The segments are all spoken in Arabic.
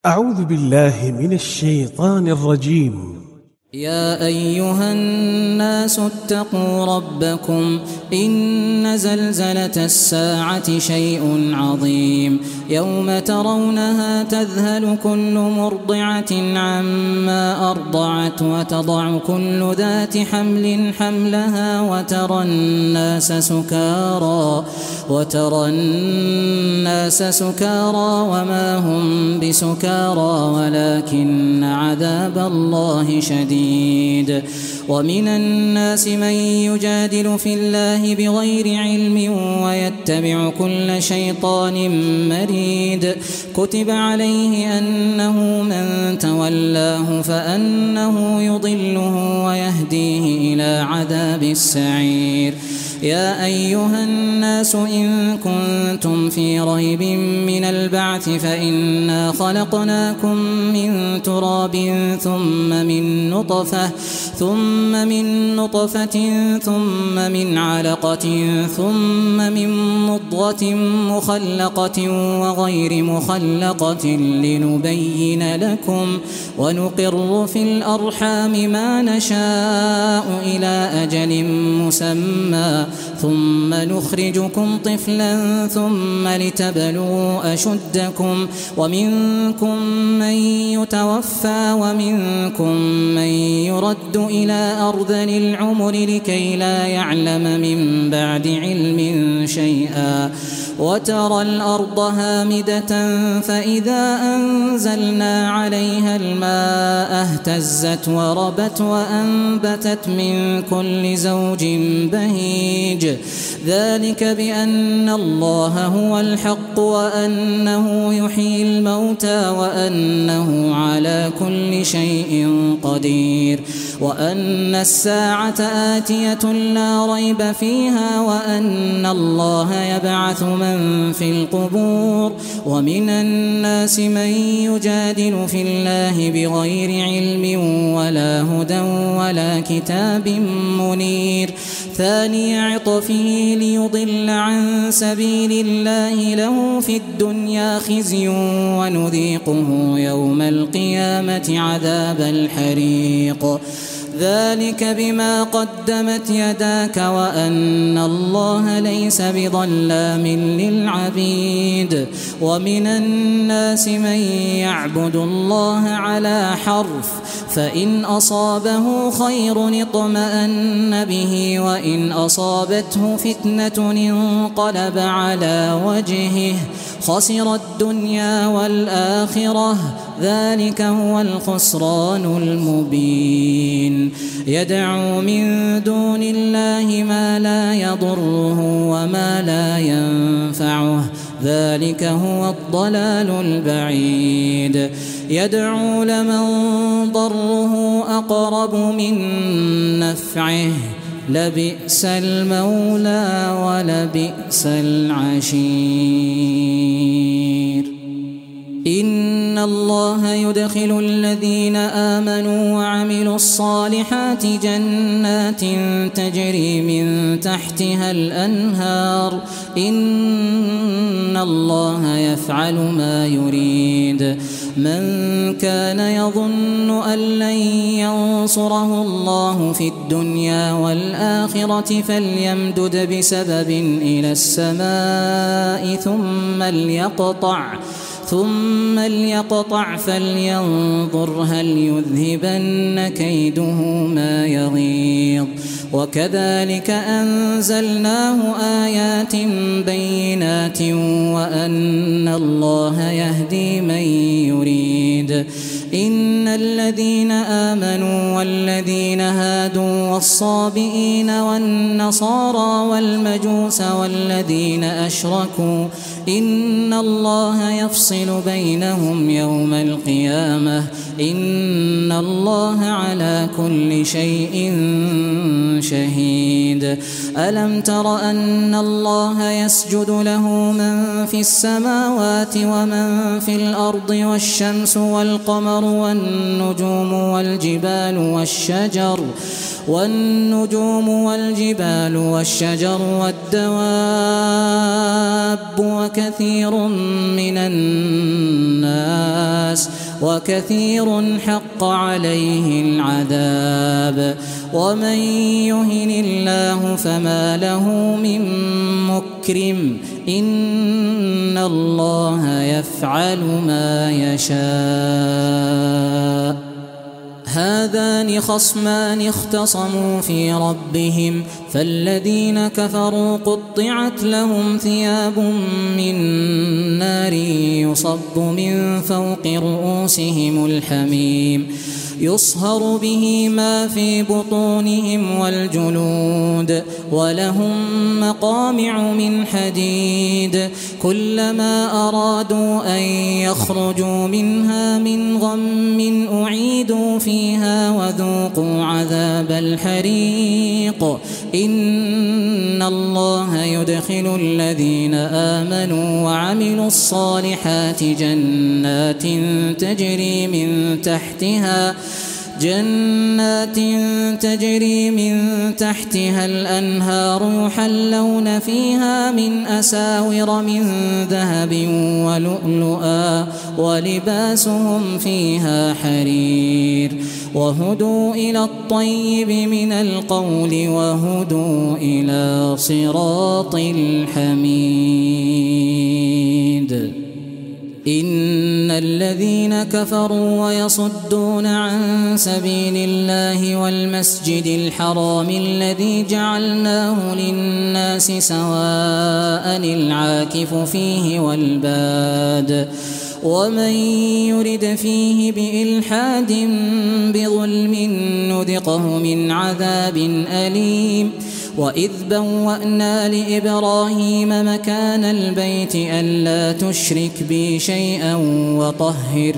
أعوذ بالله من الشيطان الرجيم. يا أيها الناس اتقوا ربكم إن زلزلة الساعة شيء عظيم يوم ترونها تذهل كل مرضعة عما أرضعت وتضع كل ذات حمل حملها وترى الناس سكارى وما هم بسكارى ولكن عذاب الله شديد. ومن الناس من يجادل في الله بغير علم ويتبع كل شيطان مريد. كتب عليه أنه من تولاه فأنه يضله ويهديه إلى عذاب السعير. يا أيها الناس إن كنتم في ريب من البعث فإنا خلقناكم من تراب ثم من نطفة ثم من علقة ثم من مضغة مخلقة وغير مخلقة لنبين لكم ونقر في الأرحام ما نشاء إلى أجل مسمى ثم نخرجكم طفلا ثم لتبلغوا أشدكم ومنكم من يتوفى ومنكم من يرد إلى أرذل العمر لكي لا يعلم من بعد علم شيئا. وترى الأرض هامدة فإذا أنزلنا عليها الماء اهتزت وربت وأنبتت من كل زوج بهيج. ذلك بأن الله هو الحق وأنه يحيي الموتى وأنه على كل شيء قدير وأن الساعة آتية لا ريب فيها وأن الله يبعث من في القبور. ومن الناس من يجادل في الله بغير علم ولا هدى ولا كتاب منير. ثاني عطفه ليضل عن سبيل الله له في الدنيا خزي ونذيقه يوم القيامة عذاب الحريق. ذلك بما قدمت يداك وأن الله ليس بظلام للعبيد. ومن الناس من يعبد الله على حرف فإن أصابه خير اطمأن به وإن أصابته فتنة انقلب على وجهه خسر الدنيا والآخرة. ذلك هو الخسران المبين. يدعو من دون الله ما لا يضره وما لا ينفعه ذلك هو الضلال البعيد. يدعو لمن ضره أقرب من نفعه لبئس المولى ولبئس العشير. إن الله يدخل الذين آمنوا وعملوا الصالحات جنات تجري من تحتها الأنهار إن الله يفعل ما يريد. من كان يظن أن لن ينصره الله في الدنيا والآخرة فليمدد بسبب إلى السماء ثم ليقطع فلينظر هل يذهبن كيده ما يغيظ. وكذلك أنزلناه آيات بينات وأن الله يهدي من يريد. إن الذين آمنوا والذين هادوا والصابئين والنصارى والمجوس والذين أشركوا إن الله يفصل بينهم يوم القيامة إن الله على كل شيء شهيد. ألم تر أن الله يسجد له من في السماوات ومن في الأرض والشمس والقمر والنجوم والجبال والشجر والدواب وكثير حق عليه العذاب ومن يهن الله فما له من مكرم إن الله يفعل ما يشاء. هذان خصمان اختصموا في ربهم فالذين كفروا قطعت لهم ثياب من نار يصب من فوق رؤوسهم الحميم يصهر به ما في بطونهم والجلود ولهم مقامع من حديد كلما أرادوا أن يخرجوا منها من غم أعيدوا فيها وذوقوا عذاب الحريق إن الله يدخل الذين آمنوا وعملوا الصالحات جنات تجري من تحتها الأنهار يحلون فيها من أساور من ذهب ولؤلؤا ولباسهم فيها حرير وهدوا إلى الطيب من القول وهدوا إلى صراط الحميد. إن الذين كفروا ويصدون عن سبيل الله والمسجد الحرام الذي جعلناه للناس سواء العاكف فيه والباد ومن يرد فيه بإلحاد بظلم نذقه من عذاب أليم. وإذ بوأنا لإبراهيم مكان البيت ألا تشرك بي شيئا وطهر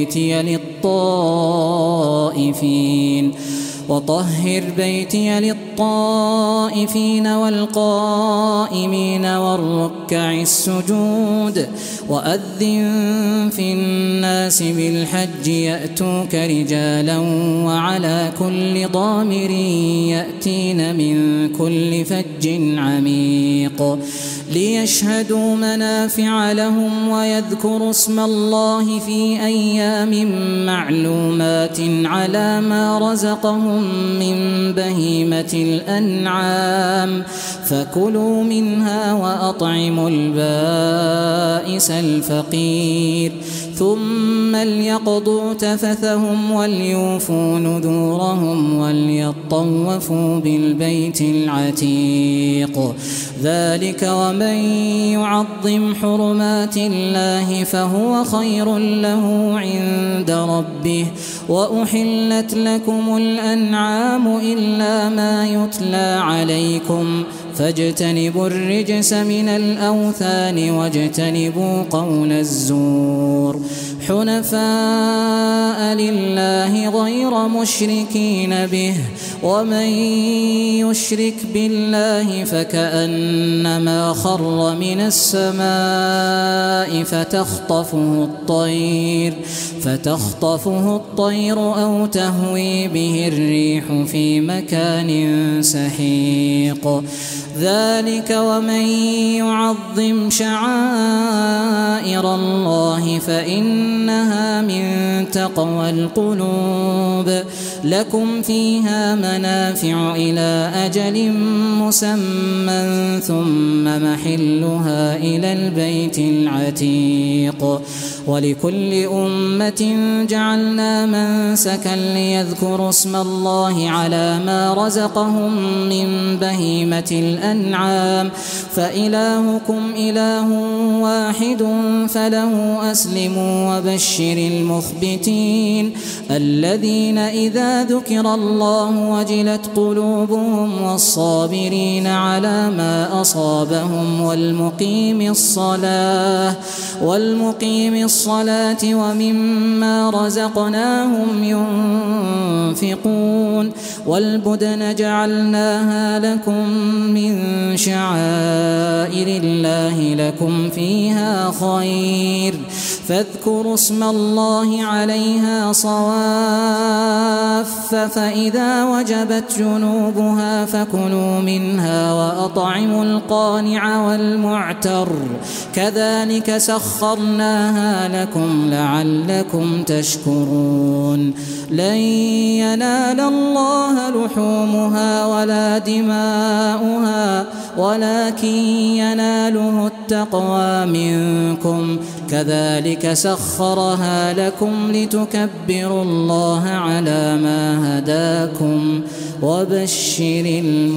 بيتي للطائفين والقائمين والركع السجود وأذن في الناس بالحج يأتوك رجالا وعلى كل ضامر يأتين من كل فج عميق ليشهدوا منافع لهم ويذكروا اسم الله في أيام معلومات على ما رزقهم من بهيمة الأنعام فكلوا منها وأطعموا البائس الفقير ثم ليقضوا تفثهم وليوفوا نذورهم وليطوفوا بالبيت العتيق ذلك ومن يعظم حرمات الله فهو خير له عند ربه وأحلت لكم الأنعام إلا ما يتلى عليكم فاجتنبوا الرجس من الأوثان واجتنبوا قول الزور حنفاء لله غير مشركين به ومن يشرك بالله فكأنما خر من السماء فتخطفه الطير أو تهوي به الريح في مكان سحيق ذلك ومن يعظم شعائر الله فإنها من تقوى القلوب لكم فيها منافع إلى أجل مسمى ثم محلها إلى البيت العتيق ولكل أمة جعلنا منسكا ليذكروا اسم الله على ما رزقهم من بهيمة الأنعام فإلهكم إله واحد فله أسلموا وبشر المخبتين المخبتين الذين إذا ذكر الله وجلت قلوبهم والصابرين على ما أصابهم والمقيم الصلاة ومما رزقناهم ينفقون والبدن جعلناها لكم من شعائر الله لكم فيها خير فاذكروا اسم الله عليها صواف فإذا وجبت جنوبها فكلوا منها وأطعموا القانع والمعتر كذلك سخرناها لكم لعلكم تشكرون لن ينال الله لحومها ولا دماؤها ولكن يناله التقوى منكم كذلك سخرها لكم لتكبروا الله على ما هداكم وبشر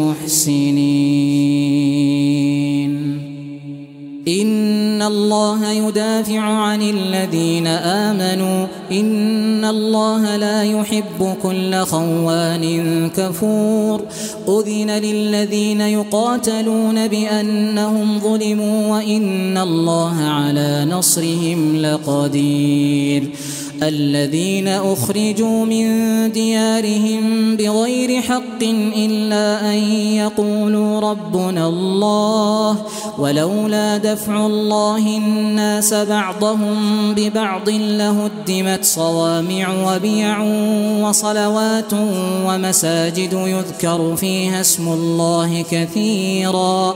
المحسنين إن الله يدافع عن الذين آمنوا إن الله لا يحب كل خوان كفور أذن للذين يقاتلون بأنهم ظلموا وإن الله على نصرهم لقدير الذين أخرجوا من ديارهم بغير حق إلا أن يقولوا ربنا الله ولولا دفع الله الناس بعضهم ببعض لهدمت صوامع وبيع وصلوات ومساجد يذكر فيها اسم الله كثيرا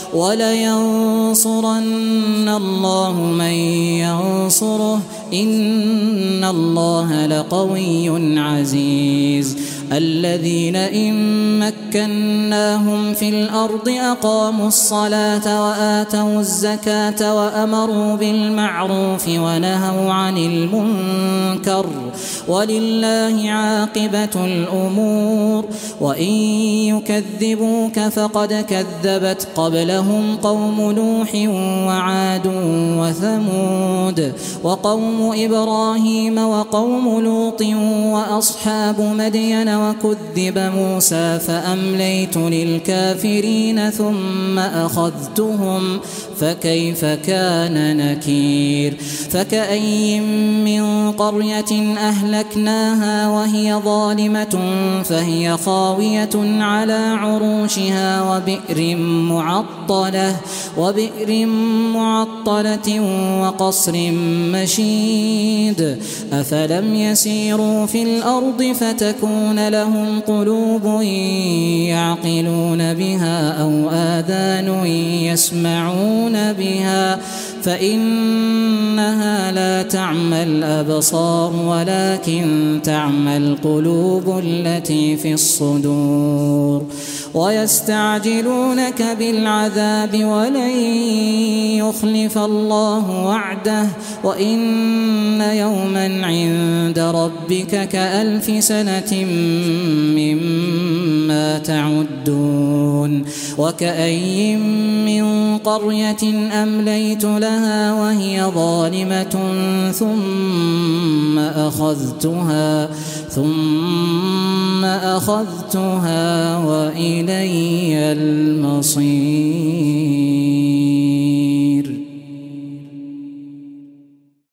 ولينصرن الله من ينصره إن الله لقوي عزيز الذين إن مكناهم في الأرض أقاموا الصلاة وآتوا الزكاة وأمروا بالمعروف ونهوا عن المنكر ولله عاقبة الأمور وإن يكذبوك فقد كذبت قبلهم قوم نوح وعاد وثمود وقوم إبراهيم وقوم لوط وأصحاب مدين وكذب موسى فأمليت للكافرين ثم أخذتهم فكيف كان نكير فكأي من قرية أهلكناها وهي ظالمة فهي خاوية على عروشها وبئر معطلة وقصر مشيد أفلم يسيروا في الأرض فتكون لهم قلوب يعقلون بها أو آذان يسمعون بها فإنها لا تعمى الأبصار ولكن تعمى القلوب التي في الصدور ويستعجلونك بالعذاب ولن يخلف الله وعده وإن يوما عند ربك كألف سنة مما تعدون وكأي من قرية أمليت لها وهي ظالمة ثم أخذتها وإلي المصير